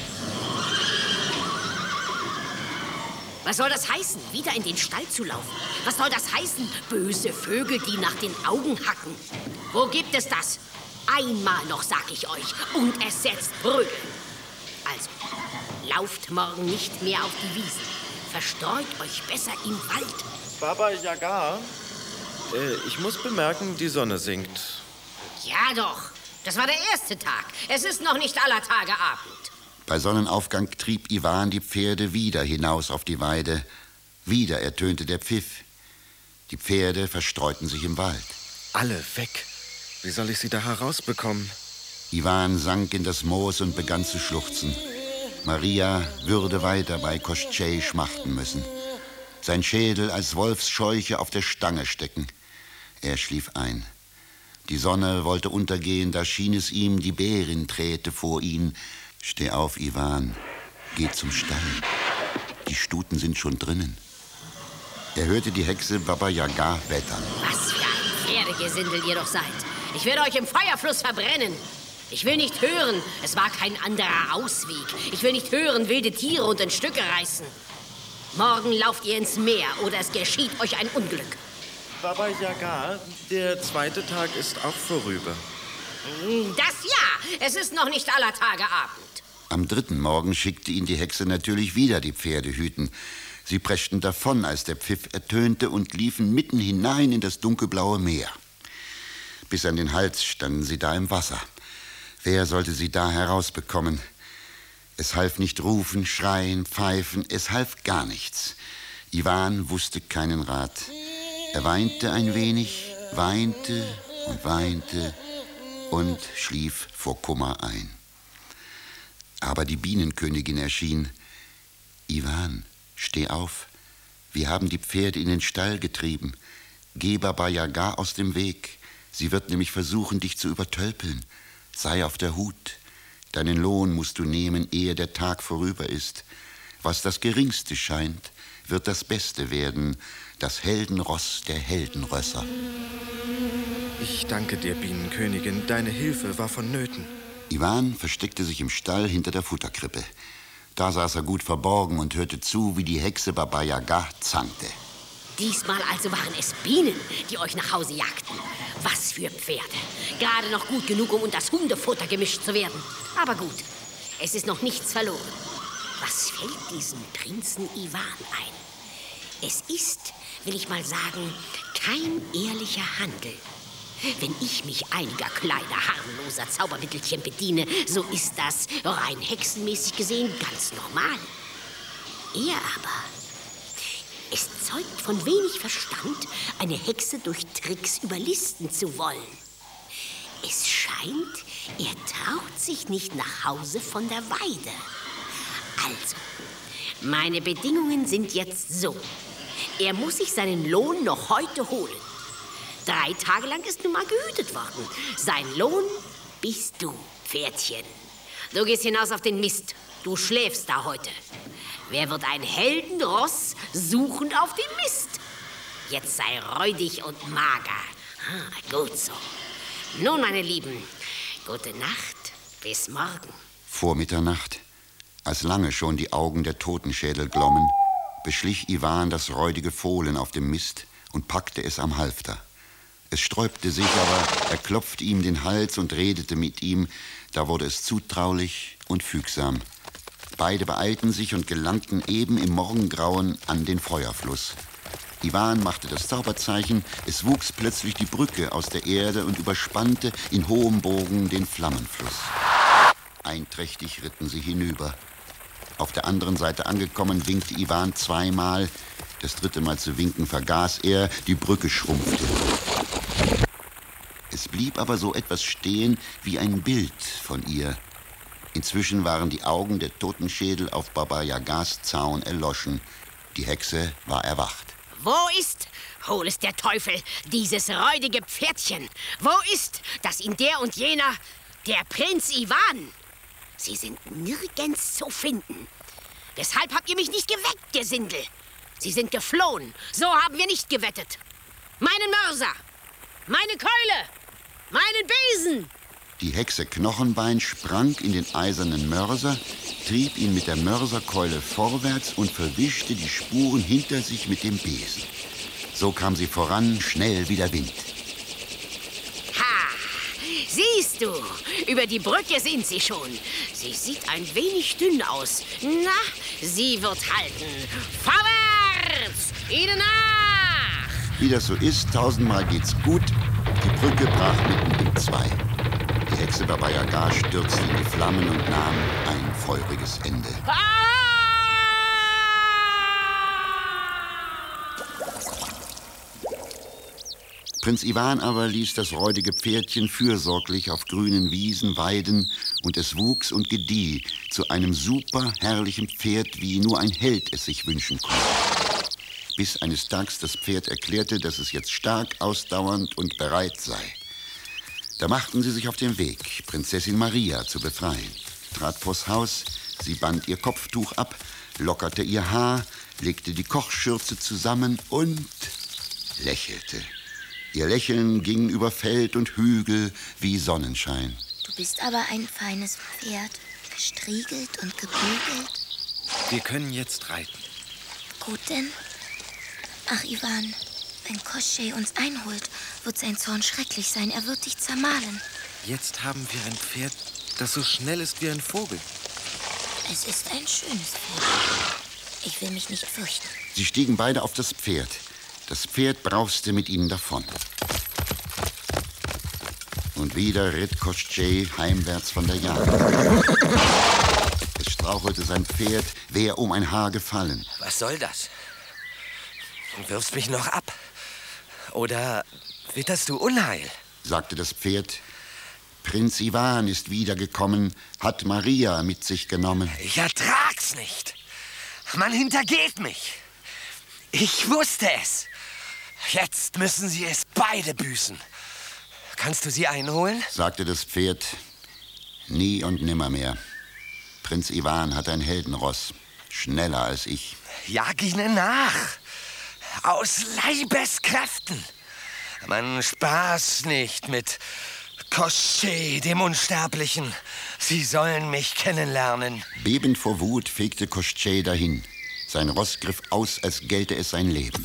Was soll das heißen, wieder in den Stall zu laufen? Was soll das heißen, böse Vögel, die nach den Augen hacken? Wo gibt es das? Einmal noch, sag ich euch, und es setzt Prügel. Also, lauft morgen nicht mehr auf die Wiesen. Verstreut euch besser im Wald. Baba Yaga, ich muss bemerken, die Sonne sinkt. Ja doch, das war der erste Tag. Es ist noch nicht aller Tage Abend. Bei Sonnenaufgang trieb Iwan die Pferde wieder hinaus auf die Weide. Wieder ertönte der Pfiff. Die Pferde verstreuten sich im Wald. Alle weg. Wie soll ich sie da herausbekommen? Iwan sank in das Moos und begann zu schluchzen. Maria würde weiter bei Koschei schmachten müssen. Sein Schädel als Wolfsscheuche auf der Stange stecken. Er schlief ein. Die Sonne wollte untergehen, da schien es ihm, die Bärin träte vor ihn. Steh auf, Iwan, geh zum Stall. Die Stuten sind schon drinnen. Er hörte die Hexe Baba Yaga wettern. Was für ein Pferdegesindel ihr doch seid. Ich werde euch im Feuerfluss verbrennen. Ich will nicht hören, es war kein anderer Ausweg. Ich will nicht hören, wilde Tiere und in Stücke reißen. Morgen lauft ihr ins Meer oder es geschieht euch ein Unglück. Baba Yaga, der zweite Tag ist auch vorüber. Das ja, es ist noch nicht aller Tage Abend. Am dritten Morgen schickte ihn die Hexe natürlich wieder die Pferde hüten. Sie preschten davon, als der Pfiff ertönte, und liefen mitten hinein in das dunkelblaue Meer. Bis an den Hals standen sie da im Wasser. Wer sollte sie da herausbekommen? Es half nicht rufen, schreien, pfeifen, es half gar nichts. Iwan wusste keinen Rat. Er weinte ein wenig, weinte und weinte und schlief vor Kummer ein. Aber die Bienenkönigin erschien. Iwan, steh auf. Wir haben die Pferde in den Stall getrieben. Geh Baba Yaga aus dem Weg. Sie wird nämlich versuchen, dich zu übertölpeln. Sei auf der Hut. Deinen Lohn musst du nehmen, ehe der Tag vorüber ist. Was das Geringste scheint, wird das Beste werden. Das Heldenross der Heldenrösser. Ich danke dir, Bienenkönigin. Deine Hilfe war vonnöten. Iwan versteckte sich im Stall hinter der Futterkrippe. Da saß er gut verborgen und hörte zu, wie die Hexe Baba Yaga zankte. Diesmal also waren es Bienen, die euch nach Hause jagten. Was für Pferde. Gerade noch gut genug, um unter das Hundefutter gemischt zu werden. Aber gut, es ist noch nichts verloren. Was fällt diesem Prinzen Iwan ein? Es ist, will ich mal sagen, kein ehrlicher Handel. Wenn ich mich einiger kleiner, harmloser Zaubermittelchen bediene, so ist das rein hexenmäßig gesehen ganz normal. Er aber, es zeugt von wenig Verstand, eine Hexe durch Tricks überlisten zu wollen. Es scheint, er traut sich nicht nach Hause von der Weide. Also, meine Bedingungen sind jetzt so. Er muss sich seinen Lohn noch heute holen. 3 Tage lang ist nun mal gehütet worden. Sein Lohn bist du, Pferdchen. Du gehst hinaus auf den Mist. Du schläfst da heute. Wer wird ein Heldenross suchend auf dem Mist? Jetzt sei räudig und mager. Gut so. Nun, meine Lieben, gute Nacht. Bis morgen. Vor Mitternacht, als lange schon die Augen der Totenschädel glommen, beschlich Iwan das räudige Fohlen auf dem Mist und packte es am Halfter. Es sträubte sich, aber er klopfte ihm den Hals und redete mit ihm. Da wurde es zutraulich und fügsam. Beide beeilten sich und gelangten eben im Morgengrauen an den Feuerfluss. Iwan machte das Zauberzeichen, es wuchs plötzlich die Brücke aus der Erde und überspannte in hohem Bogen den Flammenfluss. Einträchtig ritten sie hinüber. Auf der anderen Seite angekommen, winkte Iwan zweimal. Das dritte Mal zu winken vergaß er, die Brücke schrumpfte. Es blieb aber so etwas stehen wie ein Bild von ihr. Inzwischen waren die Augen der Totenschädel auf Baba Yagas Zaun erloschen. Die Hexe war erwacht. Wo ist, hol es der Teufel, dieses räudige Pferdchen? Wo ist, dass ihn der und jener, der Prinz Iwan? Sie sind nirgends zu finden. Weshalb habt ihr mich nicht geweckt, Gesindel? Sie sind geflohen. So haben wir nicht gewettet. Meinen Mörser, meine Keule, meinen Besen. Die Hexe Knochenbein sprang in den eisernen Mörser, trieb ihn mit der Mörserkeule vorwärts und verwischte die Spuren hinter sich mit dem Besen. So kam sie voran, schnell wie der Wind. Ha! Siehst du, über die Brücke sind sie schon. Sie sieht ein wenig dünn aus. Na, sie wird halten. Vorwärts! Ihnen nach! Wie das so ist, 1000-mal geht's gut. Die Brücke brach mitten in zwei. Die Hexe Baba Yaga stürzte in die Flammen und nahm ein feuriges Ende. Prinz Iwan aber ließ das räudige Pferdchen fürsorglich auf grünen Wiesen weiden und es wuchs und gedieh zu einem super herrlichen Pferd, wie nur ein Held es sich wünschen konnte. Bis eines Tages das Pferd erklärte, dass es jetzt stark, ausdauernd und bereit sei. Da machten sie sich auf den Weg, Prinzessin Maria zu befreien. Trat vors Haus, sie band ihr Kopftuch ab, lockerte ihr Haar, legte die Kochschürze zusammen und lächelte. Ihr Lächeln ging über Feld und Hügel wie Sonnenschein. Du bist aber ein feines Pferd, gestriegelt und gebügelt. Wir können jetzt reiten. Gut denn? Ach, Iwan, wenn Koschei uns einholt, wird sein Zorn schrecklich sein. Er wird dich zermahlen. Jetzt haben wir ein Pferd, das so schnell ist wie ein Vogel. Es ist ein schönes Pferd. Ich will mich nicht fürchten. Sie stiegen beide auf das Pferd. Das Pferd brauste mit ihnen davon. Und wieder ritt Koschei heimwärts von der Jagd. Es strauchelte sein Pferd, wäre um ein Haar gefallen. Was soll das? Du wirfst mich noch ab. Oder witterst du Unheil? Sagte das Pferd. Prinz Iwan ist wiedergekommen, hat Maria mit sich genommen. Ich ertrag's nicht. Man hintergeht mich. Ich wusste es. Jetzt müssen sie es beide büßen. Kannst du sie einholen? Sagte das Pferd. Nie und nimmermehr. Prinz Iwan hat ein Heldenross. Schneller als ich. Jag ihnen nach. Aus Leibeskräften. Man spaß nicht mit Koschei, dem Unsterblichen. Sie sollen mich kennenlernen. Bebend vor Wut fegte Koschei dahin. Sein Ross griff aus, als gelte es sein Leben.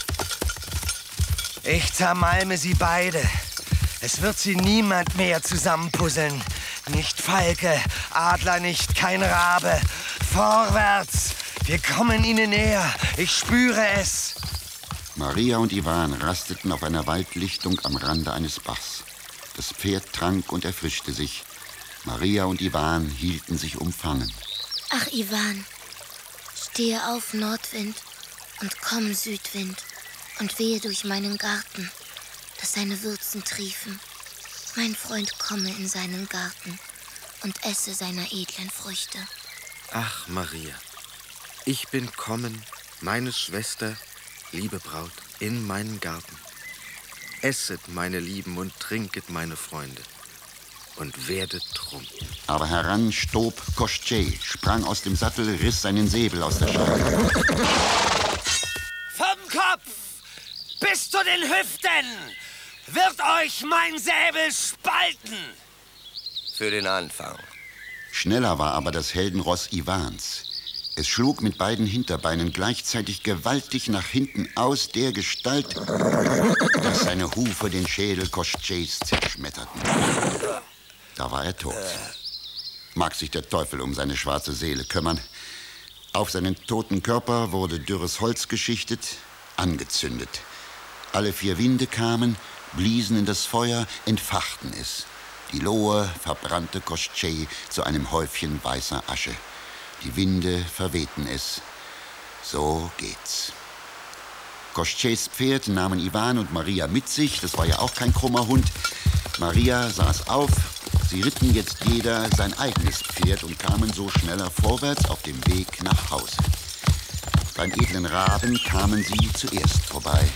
Ich zermalme sie beide. Es wird sie niemand mehr zusammenpuzzeln. Nicht Falke, Adler nicht, kein Rabe. Vorwärts! Wir kommen ihnen näher. Ich spüre es. Maria und Iwan rasteten auf einer Waldlichtung am Rande eines Bachs. Das Pferd trank und erfrischte sich. Maria und Iwan hielten sich umfangen. Ach, Iwan, stehe auf, Nordwind, und komm, Südwind, und wehe durch meinen Garten, dass seine Würzen triefen. Mein Freund komme in seinen Garten und esse seiner edlen Früchte. Ach, Maria, ich bin kommen, meine Schwester, liebe Braut, in meinen Garten. Esset, meine Lieben, und trinket, meine Freunde, und werdet trunken. Aber heran stob Koschei, sprang aus dem Sattel, riss seinen Säbel aus der Scheide. Vom Kopf bis zu den Hüften wird euch mein Säbel spalten. Für den Anfang. Schneller war aber das Heldenross Iwans. Es schlug mit beiden Hinterbeinen gleichzeitig gewaltig nach hinten aus, der Gestalt, dass seine Hufe den Schädel Koscheis zerschmetterten. Da war er tot. Mag sich der Teufel um seine schwarze Seele kümmern. Auf seinen toten Körper wurde dürres Holz geschichtet, angezündet. Alle 4 Winde kamen, bliesen in das Feuer, entfachten es. Die Lohe verbrannte Koschei zu einem Häufchen weißer Asche. Die Winde verwehten es. So geht's. Koscheis Pferd nahmen Iwan und Maria mit sich. Das war ja auch kein krummer Hund. Maria saß auf. Sie ritten jetzt jeder sein eigenes Pferd und kamen so schneller vorwärts auf dem Weg nach Hause. Beim edlen Raben kamen sie zuerst vorbei.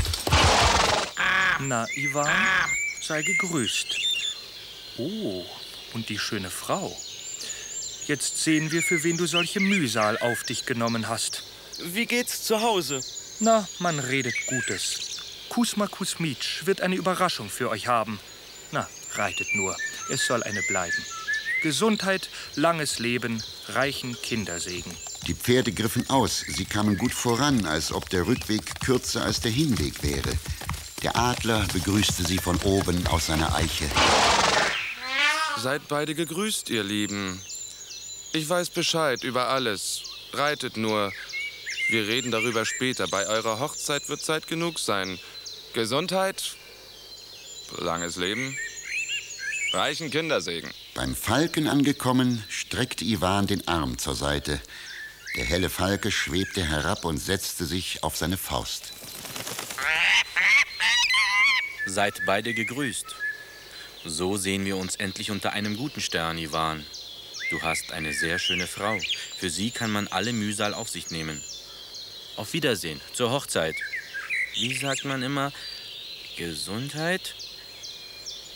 Na, Iwan, sei gegrüßt. Oh, und die schöne Frau. Jetzt sehen wir, für wen du solche Mühsal auf dich genommen hast. Wie geht's zu Hause? Na, man redet Gutes. Kusma Kusmitsch wird eine Überraschung für euch haben. Na, reitet nur. Es soll eine bleiben. Gesundheit, langes Leben, reichen Kindersegen. Die Pferde griffen aus. Sie kamen gut voran, als ob der Rückweg kürzer als der Hinweg wäre. Der Adler begrüßte sie von oben aus seiner Eiche. Seid beide gegrüßt, ihr Lieben. Ich weiß Bescheid über alles. Reitet nur. Wir reden darüber später. Bei eurer Hochzeit wird Zeit genug sein. Gesundheit, langes Leben, reichen Kindersegen. Beim Falken angekommen, streckte Iwan den Arm zur Seite. Der helle Falke schwebte herab und setzte sich auf seine Faust. Seid beide gegrüßt. So sehen wir uns endlich unter einem guten Stern, Iwan. Du hast eine sehr schöne Frau. Für sie kann man alle Mühsal auf sich nehmen. Auf Wiedersehen, zur Hochzeit. Wie sagt man immer? Gesundheit,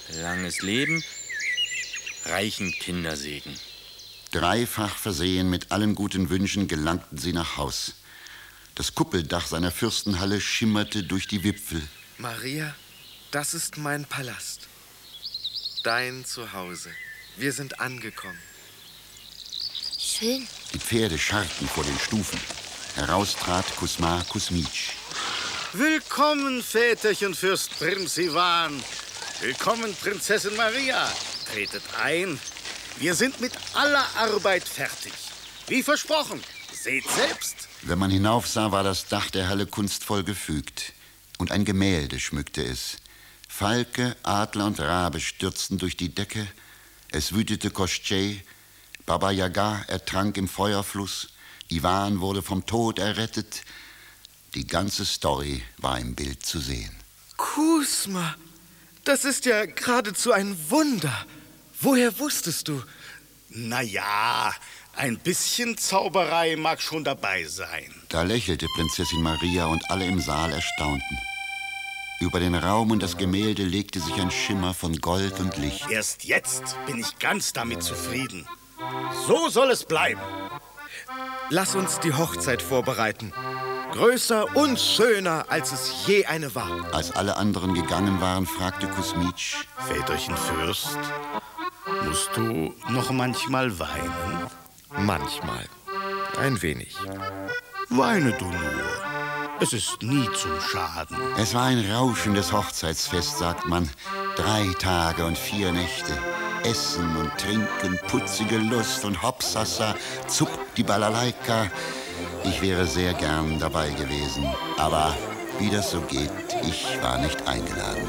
langes Leben, reichen Kindersegen. Dreifach versehen mit allen guten Wünschen gelangten sie nach Haus. Das Kuppeldach seiner Fürstenhalle schimmerte durch die Wipfel. Maria, das ist mein Palast. Dein Zuhause. Wir sind angekommen. Schön. Die Pferde scharrten vor den Stufen. Heraus trat Kusma Kusmitsch. Willkommen, Väterchen Fürst Prinz Iwan. Willkommen, Prinzessin Maria. Tretet ein. Wir sind mit aller Arbeit fertig. Wie versprochen. Seht selbst. Wenn man hinaufsah, war das Dach der Halle kunstvoll gefügt. Und ein Gemälde schmückte es. Falke, Adler und Rabe stürzten durch die Decke. Es wütete Koschei. Baba Yaga ertrank im Feuerfluss. Iwan wurde vom Tod errettet. Die ganze Story war im Bild zu sehen. Kusma, das ist ja geradezu ein Wunder. Woher wusstest du? Na ja, ein bisschen Zauberei mag schon dabei sein. Da lächelte Prinzessin Maria und alle im Saal erstaunten. Über den Raum und das Gemälde legte sich ein Schimmer von Gold und Licht. Erst jetzt bin ich ganz damit zufrieden. So soll es bleiben. Lass uns die Hochzeit vorbereiten. Größer und schöner, als es je eine war. Als alle anderen gegangen waren, fragte Kusmitsch: Väterchen Fürst, musst du noch manchmal weinen? Manchmal. Ein wenig. Weine du nur. Es ist nie zum Schaden. Es war ein rauschendes Hochzeitsfest, sagt man. 3 Tage und 4 Nächte. Essen und Trinken, putzige Lust und Hopsassa, Zup die Balalaika. Ich wäre sehr gern dabei gewesen. Aber wie das so geht, ich war nicht eingeladen.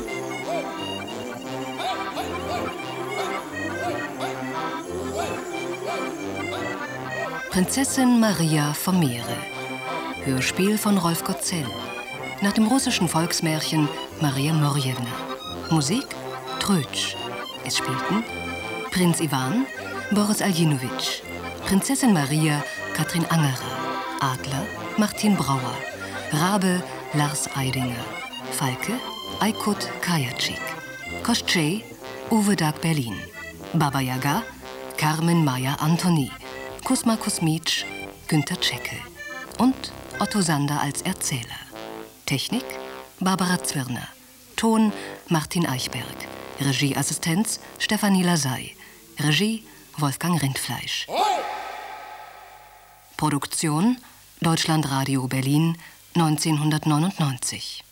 Prinzessin Maria vom Meere. Hörspiel von Rolf Gotzel. Nach dem russischen Volksmärchen Maria Morjewna. Musik Trötsch. Es spielten Prinz Iwan, Boris Aljinowitsch, Prinzessin Maria, Katrin Angerer, Adler, Martin Brauer, Rabe, Lars Eidinger, Falke, Aykut Kajacik, Koschei, Uwe Dag Berlin, Baba Yaga, Carmen Maya Antoni, Kusma Kusmitsch, Günter Tschecke und Otto Sander als Erzähler. Technik Barbara Zwirner, Ton Martin Eichberg, Regieassistenz Stefanie Lasey, Regie Wolfgang Rindfleisch. Produktion Deutschlandradio Berlin 1999.